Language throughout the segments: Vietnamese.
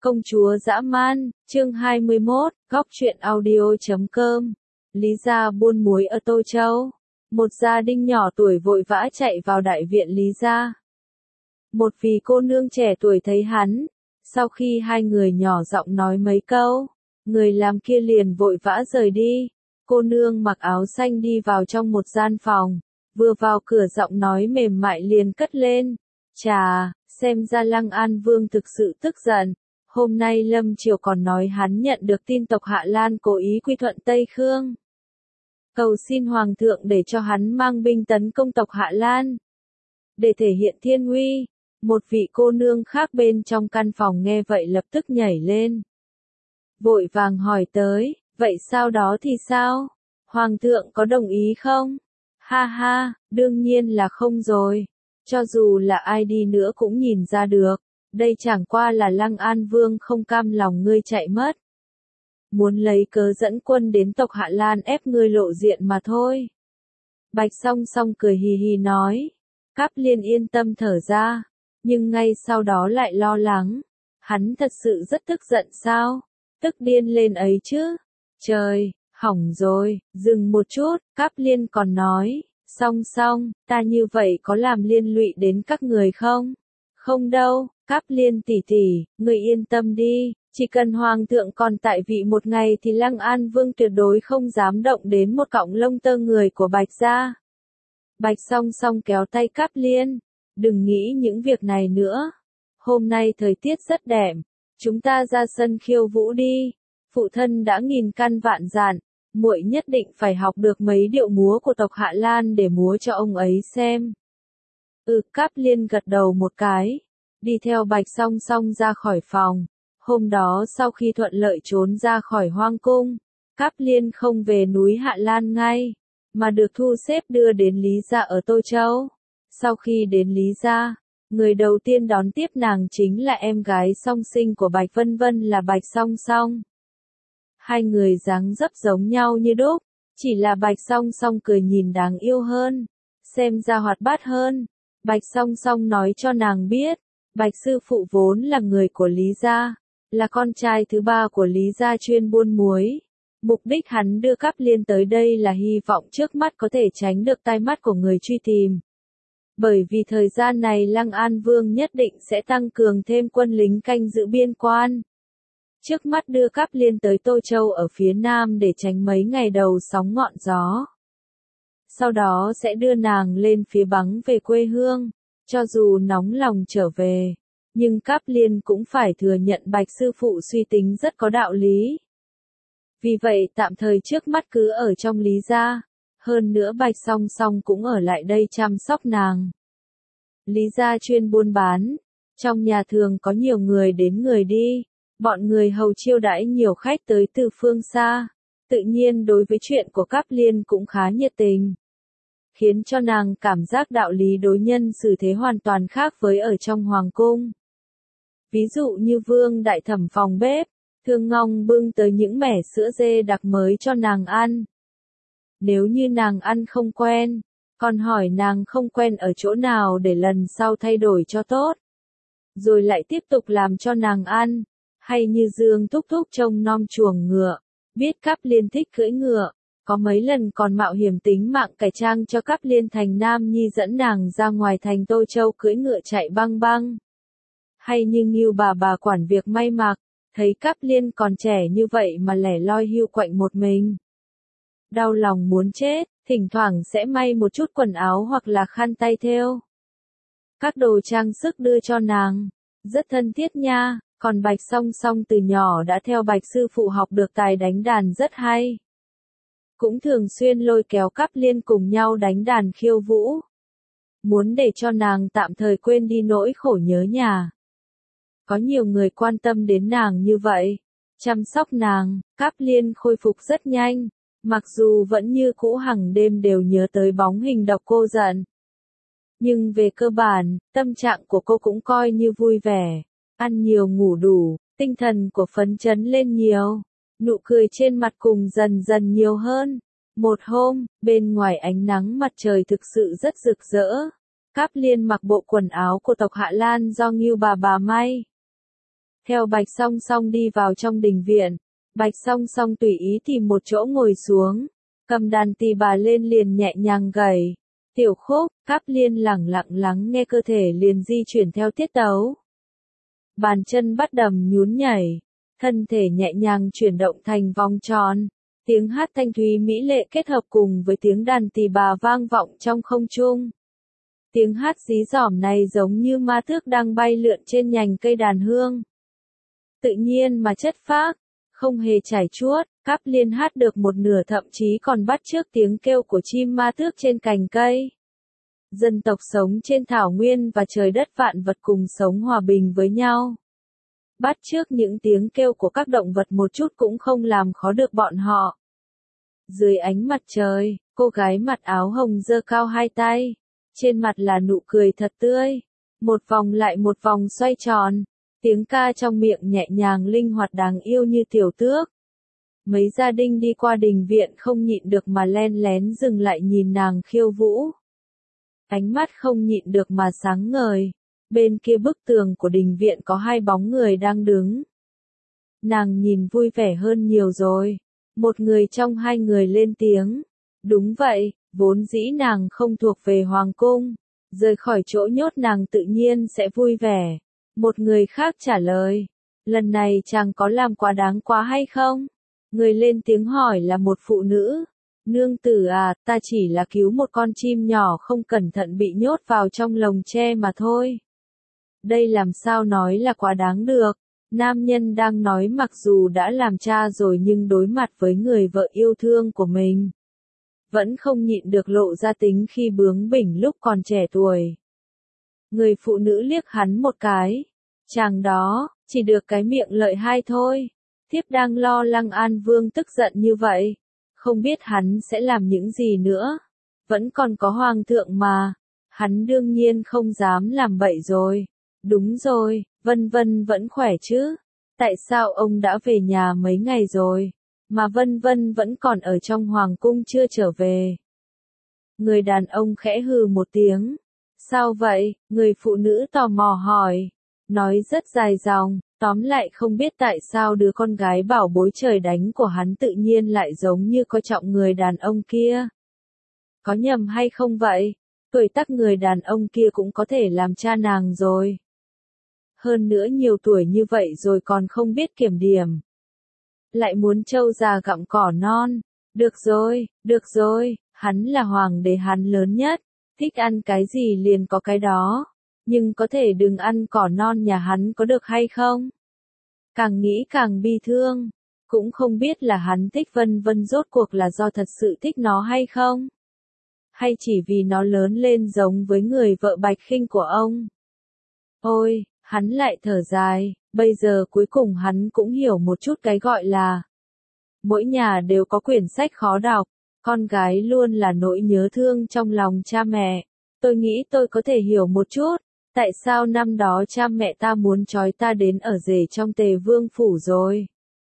Công chúa dã man, chương 21, góc truyện audio.com. Lý gia buôn muối ở Tô Châu. Một gia đình nhỏ tuổi vội vã chạy vào đại viện Lý gia. Một vị cô nương trẻ tuổi thấy hắn. Sau khi hai người nhỏ giọng nói mấy câu, người làm kia liền vội vã rời đi. Cô nương mặc áo xanh đi vào trong một gian phòng. Vừa vào cửa giọng nói mềm mại liền cất lên. Chà, xem ra Lăng An Vương thực sự tức giận. Hôm nay Lâm Triều còn nói hắn nhận được tin tộc Hạ Lan cố ý quy thuận Tây Khương. Cầu xin Hoàng thượng để cho hắn mang binh tấn công tộc Hạ Lan. Để thể hiện thiên uy, một vị cô nương khác bên trong căn phòng nghe vậy lập tức nhảy lên. Vội vàng hỏi tới, vậy sau đó thì sao? Hoàng thượng có đồng ý không? Ha ha, đương nhiên là không rồi. Cho dù là ai đi nữa cũng nhìn ra được. Đây chẳng qua là Lăng An Vương không cam lòng ngươi chạy mất. Muốn lấy cớ dẫn quân đến tộc Hạ Lan ép ngươi lộ diện mà thôi. Bạch Song Song cười hì hì nói. Cáp Liên yên tâm thở ra. Nhưng ngay sau đó lại lo lắng. Hắn thật sự rất tức giận sao? Tức điên lên ấy chứ. Trời, hỏng rồi, dừng một chút, Cáp Liên còn nói. Song Song, ta như vậy có làm liên lụy đến các người không? Không đâu. Cáp Liên tỷ tỷ, người yên tâm đi, chỉ cần Hoàng thượng còn tại vị một ngày thì Lăng An Vương tuyệt đối không dám động đến một cọng lông tơ người của Bạch gia. Bạch Song Song kéo tay Cáp Liên, đừng nghĩ những việc này nữa. Hôm nay thời tiết rất đẹp, chúng ta ra sân khiêu vũ đi. Phụ thân đã nghìn căn vạn dặn, muội nhất định phải học được mấy điệu múa của tộc Hạ Lan để múa cho ông ấy xem. Cáp Liên gật đầu một cái. Đi theo Bạch Song Song ra khỏi phòng. Hôm đó sau khi thuận lợi trốn ra khỏi hoang cung, Cáp Liên không về núi Hạ Lan ngay, mà được thu xếp đưa đến Lý gia ở Tô Châu. Sau khi đến Lý gia, người đầu tiên đón tiếp nàng chính là em gái song sinh của Bạch Vân Vân là Bạch Song Song. Hai người dáng dấp giống nhau như đúc, chỉ là Bạch Song Song cười nhìn đáng yêu hơn, xem ra hoạt bát hơn. Bạch Song Song nói cho nàng biết, Bạch sư phụ vốn là người của Lý gia, là con trai thứ ba của Lý gia chuyên buôn muối. Mục đích hắn đưa Cáp Liên tới đây là hy vọng trước mắt có thể tránh được tai mắt của người truy tìm. Bởi vì thời gian này Lăng An Vương nhất định sẽ tăng cường thêm quân lính canh giữ biên quan. Trước mắt đưa Cáp Liên tới Tô Châu ở phía nam để tránh mấy ngày đầu sóng ngọn gió. Sau đó sẽ đưa nàng lên phía Bắng về quê hương. Cho dù nóng lòng trở về, nhưng Cáp Liên cũng phải thừa nhận Bạch sư phụ suy tính rất có đạo lý. Vì vậy tạm thời trước mắt cứ ở trong Lý gia, hơn nữa Bạch Song Song cũng ở lại đây chăm sóc nàng. Lý gia chuyên buôn bán, trong nhà thường có nhiều người đến người đi, bọn người hầu chiêu đãi nhiều khách tới từ phương xa, tự nhiên đối với chuyện của Cáp Liên cũng khá nhiệt tình. Khiến cho nàng cảm giác đạo lý đối nhân xử thế hoàn toàn khác với ở trong hoàng cung. Ví dụ như Vương đại thẩm phòng bếp, thường ngong bưng tới những mẻ sữa dê đặc mới cho nàng ăn. Nếu như nàng ăn không quen, còn hỏi nàng không quen ở chỗ nào để lần sau thay đổi cho tốt. Rồi lại tiếp tục làm cho nàng ăn, hay như Dương thúc thúc trông nom chuồng ngựa, biết Cáp Liên thích cưỡi ngựa. Có mấy lần còn mạo hiểm tính mạng cải trang cho Cáp Liên thành nam nhi dẫn nàng ra ngoài thành Tô Châu cưỡi ngựa chạy băng băng. Hay như Ngưu bà quản việc may mặc, thấy Cáp Liên còn trẻ như vậy mà lẻ loi hiu quạnh một mình. Đau lòng muốn chết, thỉnh thoảng sẽ may một chút quần áo hoặc là khăn tay thêu. Các đồ trang sức đưa cho nàng, rất thân thiết nha, còn Bạch Song Song từ nhỏ đã theo Bạch sư phụ học được tài đánh đàn rất hay. Cũng thường xuyên lôi kéo Cáp Liên cùng nhau đánh đàn khiêu vũ. Muốn để cho nàng tạm thời quên đi nỗi khổ nhớ nhà. Có nhiều người quan tâm đến nàng như vậy. Chăm sóc nàng, Cáp Liên khôi phục rất nhanh. Mặc dù vẫn như cũ hằng đêm đều nhớ tới bóng hình độc cô giận. Nhưng về cơ bản, tâm trạng của cô cũng coi như vui vẻ. Ăn nhiều ngủ đủ, tinh thần của phấn chấn lên nhiều. Nụ cười trên mặt cùng dần dần nhiều hơn. Một hôm, bên ngoài ánh nắng mặt trời thực sự rất rực rỡ. Cáp Liên mặc bộ quần áo của tộc Hạ Lan do Ngưu bà may. theo Bạch Song Song đi vào trong đình viện. Bạch Song Song tùy ý tìm một chỗ ngồi xuống, cầm đàn tỳ bà lên liền nhẹ nhàng gảy. Tiểu khúc, Cáp Liên lẳng lặng lắng nghe, cơ thể liền di chuyển theo tiết tấu. Bàn chân bắt đầm nhún nhảy, thân thể nhẹ nhàng chuyển động thành vòng tròn. Tiếng hát thanh thúy mỹ lệ kết hợp cùng với tiếng đàn tỳ bà vang vọng trong không trung. Tiếng hát dí dỏm này giống như ma tước đang bay lượn trên nhành cây đàn hương. Tự nhiên mà chất phác, không hề chảy chuốt, Cáp Liên hát được một nửa thậm chí còn bắt chước tiếng kêu của chim ma tước trên cành cây. Dân tộc sống trên thảo nguyên và trời đất vạn vật cùng sống hòa bình với nhau. Bắt chước những tiếng kêu của các động vật một chút cũng không làm khó được bọn họ. Dưới ánh mặt trời, cô gái mặc áo hồng giơ cao hai tay. Trên mặt là nụ cười thật tươi. Một vòng lại một vòng xoay tròn. Tiếng ca trong miệng nhẹ nhàng linh hoạt đáng yêu như tiểu tước. Mấy gia đình đi qua đình viện không nhịn được mà len lén dừng lại nhìn nàng khiêu vũ. Ánh mắt không nhịn được mà sáng ngời. Bên kia bức tường của đình viện có hai bóng người đang đứng. Nàng nhìn vui vẻ hơn nhiều rồi. Một người trong hai người lên tiếng. Đúng vậy, vốn dĩ nàng không thuộc về hoàng cung. Rời khỏi chỗ nhốt nàng tự nhiên sẽ vui vẻ. Một người khác trả lời. Lần này chàng có làm quá đáng quá hay không? Người lên tiếng hỏi là một phụ nữ. Nương tử à, ta chỉ là cứu một con chim nhỏ không cẩn thận bị nhốt vào trong lồng tre mà thôi. Đây làm sao nói là quá đáng được. Nam nhân đang nói mặc dù đã làm cha rồi nhưng đối mặt với người vợ yêu thương của mình. Vẫn không nhịn được lộ ra tính khi bướng bỉnh lúc còn trẻ tuổi. Người phụ nữ liếc hắn một cái. Chàng đó, chỉ được cái miệng lợi hai thôi. Thiếp đang lo Lăng An Vương tức giận như vậy. Không biết hắn sẽ làm những gì nữa. Vẫn còn có hoàng thượng mà. Hắn đương nhiên không dám làm bậy rồi. Đúng rồi, Vân Vân vẫn khỏe chứ. Tại sao ông đã về nhà mấy ngày rồi, mà Vân Vân vẫn còn ở trong hoàng cung chưa trở về? Người đàn ông khẽ hừ một tiếng. Sao vậy? Người phụ nữ tò mò hỏi. Nói rất dài dòng, tóm lại không biết tại sao đứa con gái bảo bối trời đánh của hắn tự nhiên lại giống như coi trọng người đàn ông kia. Có nhầm hay không vậy? Tuổi tác người đàn ông kia cũng có thể làm cha nàng rồi. Hơn nữa nhiều tuổi như vậy rồi còn không biết kiểm điểm. Lại muốn trâu già gặm cỏ non. Được rồi, hắn là hoàng đế, hắn lớn nhất. Thích ăn cái gì liền có cái đó. Nhưng có thể đừng ăn cỏ non nhà hắn có được hay không? Càng nghĩ càng bi thương. Cũng không biết là hắn thích Vân Vân rốt cuộc là do thật sự thích nó hay không? Hay chỉ vì nó lớn lên giống với người vợ Bạch Khinh của ông? Ôi, hắn lại thở dài, bây giờ cuối cùng hắn cũng hiểu một chút cái gọi là mỗi nhà đều có quyển sách khó đọc, con gái luôn là nỗi nhớ thương trong lòng cha mẹ. Tôi nghĩ tôi có thể hiểu một chút, tại sao năm đó cha mẹ ta muốn trói ta đến ở rể trong Tề Vương phủ rồi.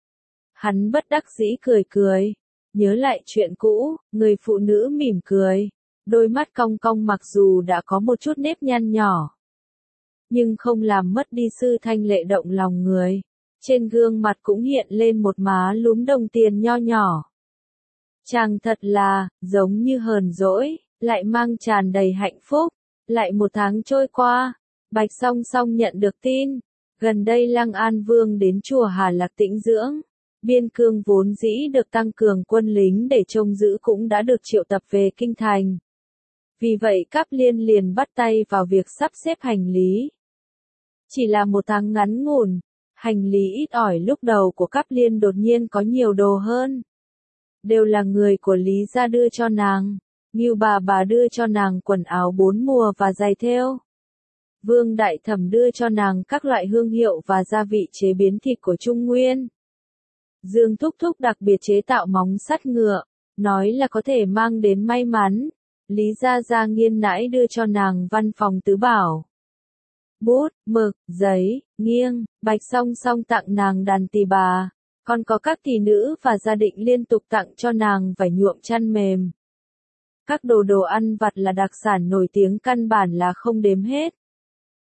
Hắn bất đắc dĩ cười cười, nhớ lại chuyện cũ, người phụ nữ mỉm cười, đôi mắt cong cong mặc dù đã có một chút nếp nhăn nhỏ. Nhưng không làm mất đi sự thanh lệ động lòng người. Trên gương mặt cũng hiện lên một má lúm đồng tiền nho nhỏ. Chàng thật là, giống như hờn dỗi, lại mang tràn đầy hạnh phúc. Lại một tháng trôi qua, Bạch Song Song nhận được tin. Gần đây Lăng An Vương đến chùa Hà Lạc tĩnh dưỡng. Biên cương vốn dĩ được tăng cường quân lính để trông giữ cũng đã được triệu tập về kinh thành. Vì vậy Cáp Liên liền bắt tay vào việc sắp xếp hành lý. Chỉ là một tháng ngắn ngủn, hành lý ít ỏi lúc đầu của Cáp Liên đột nhiên có nhiều đồ hơn. Đều là người của Lý gia đưa cho nàng. Ngưu bà đưa cho nàng quần áo 4 mùa và giày thêu. Vương Đại Thẩm đưa cho nàng các loại hương hiệu và gia vị chế biến thịt của Trung Nguyên. Dương Thúc Thúc đặc biệt chế tạo móng sắt ngựa, nói là có thể mang đến may mắn. Lý Gia Nghiên nãi đưa cho nàng văn phòng tứ bảo. Bút, mực, giấy, nghiêng, Bạch Song Song tặng nàng đàn tỳ bà, còn có các tỷ nữ và gia định liên tục tặng cho nàng vải nhuộm chăn mềm. Các đồ ăn vặt là đặc sản nổi tiếng căn bản là không đếm hết.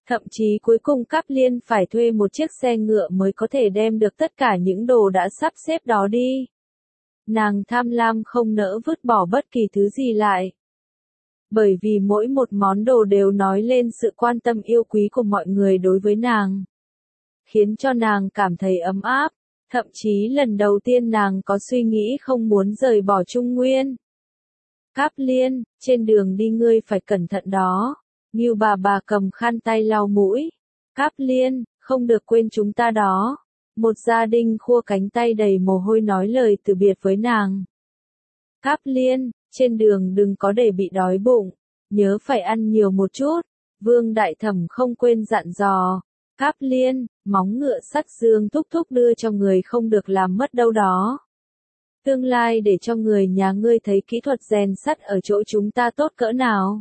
Thậm chí cuối cùng Cáp Liên phải thuê một chiếc xe ngựa mới có thể đem được tất cả những đồ đã sắp xếp đó đi. Nàng tham lam không nỡ vứt bỏ bất kỳ thứ gì lại. Bởi vì mỗi một món đồ đều nói lên sự quan tâm yêu quý của mọi người đối với nàng. Khiến cho nàng cảm thấy ấm áp, thậm chí lần đầu tiên nàng có suy nghĩ không muốn rời bỏ Trung Nguyên. Cáp Liên, trên đường đi ngươi phải cẩn thận đó. Ngưu bà cầm khăn tay lau mũi. Cáp Liên, không được quên chúng ta đó. Một gia đình khua cánh tay đầy mồ hôi nói lời từ biệt với nàng. Cáp Liên, trên đường đừng có để bị đói bụng, nhớ phải ăn nhiều một chút. Vương Đại Thẩm không quên dặn dò. Cáp Liên, móng ngựa sắt Dương thúc thúc đưa cho người không được làm mất đâu đó. Tương lai để cho người nhà ngươi thấy kỹ thuật rèn sắt ở chỗ chúng ta tốt cỡ nào.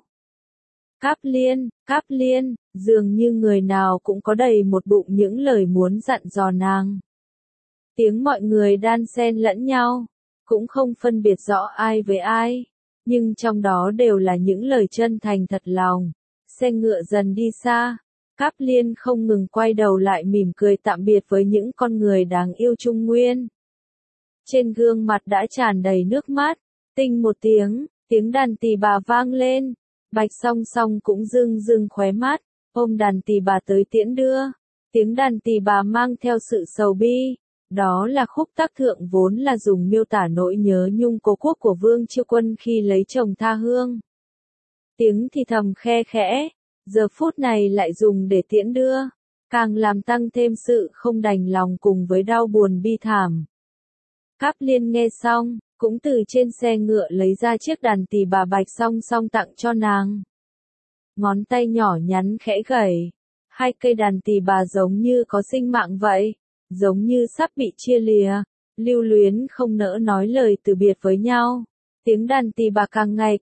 Cáp Liên, dường như người nào cũng có đầy một bụng những lời muốn dặn dò nàng. Tiếng mọi người đan xen lẫn nhau, cũng không phân biệt rõ ai với ai, nhưng trong đó đều là những lời chân thành thật lòng. Xe ngựa dần đi xa, Cáp Liên không ngừng quay đầu lại mỉm cười tạm biệt với những con người đáng yêu Trung Nguyên. Trên gương mặt đã tràn đầy nước mắt, tinh một tiếng đàn tỳ bà vang lên. Bạch Song Song cũng rưng khóe mắt, ôm đàn tỳ bà tới tiễn đưa. Tiếng đàn tỳ bà mang theo sự sầu bi. Đó là khúc tác thượng vốn là dùng miêu tả nỗi nhớ nhung cố quốc của Vương Chiêu Quân khi lấy chồng tha hương. Tiếng thì thầm khe khẽ, giờ phút này lại dùng để tiễn đưa, càng làm tăng thêm sự không đành lòng cùng với đau buồn bi thảm. Cáp Liên nghe xong, cũng từ trên xe ngựa lấy ra chiếc đàn tỳ bà Bạch Song Song tặng cho nàng. Ngón tay nhỏ nhắn khẽ gảy, hai cây đàn tỳ bà giống như có sinh mạng vậy, giống như sắp bị chia lìa, lưu luyến không nỡ nói lời từ biệt với nhau. Tiếng đàn tỳ bà càng ngày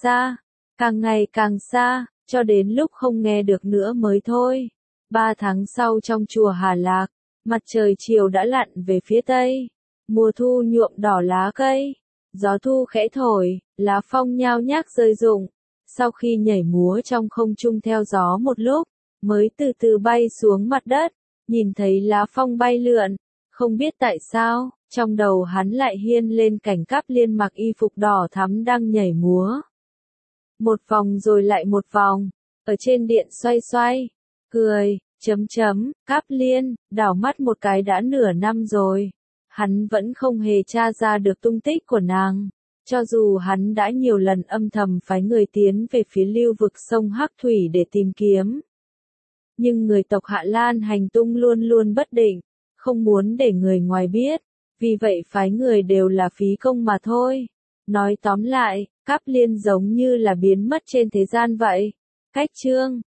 càng xa, cho đến lúc không nghe được nữa mới thôi. 3 tháng sau trong chùa Hà Lạc, mặt trời chiều đã lặn về phía tây. Mùa thu nhuộm đỏ lá cây, gió thu khẽ thổi, lá phong nhao nhác rơi rụng. Sau khi nhảy múa trong không trung theo gió một lúc, mới từ từ bay xuống mặt đất, nhìn thấy lá phong bay lượn, không biết tại sao, trong đầu hắn lại hiên lên cảnh Cáp Liên mặc y phục đỏ thắm đang nhảy múa. Một vòng rồi lại một vòng, ở trên điện xoay, cười, Cáp Liên, đảo mắt một cái đã nửa năm rồi. Hắn vẫn không hề tra ra được tung tích của nàng, cho dù hắn đã nhiều lần âm thầm phái người tiến về phía lưu vực sông Hắc Thủy để tìm kiếm. Nhưng người tộc Hạ Lan hành tung luôn luôn bất định, không muốn để người ngoài biết, vì vậy phái người đều là phí công mà thôi. Nói tóm lại, Cáp Liên giống như là biến mất trên thế gian vậy. Cách chương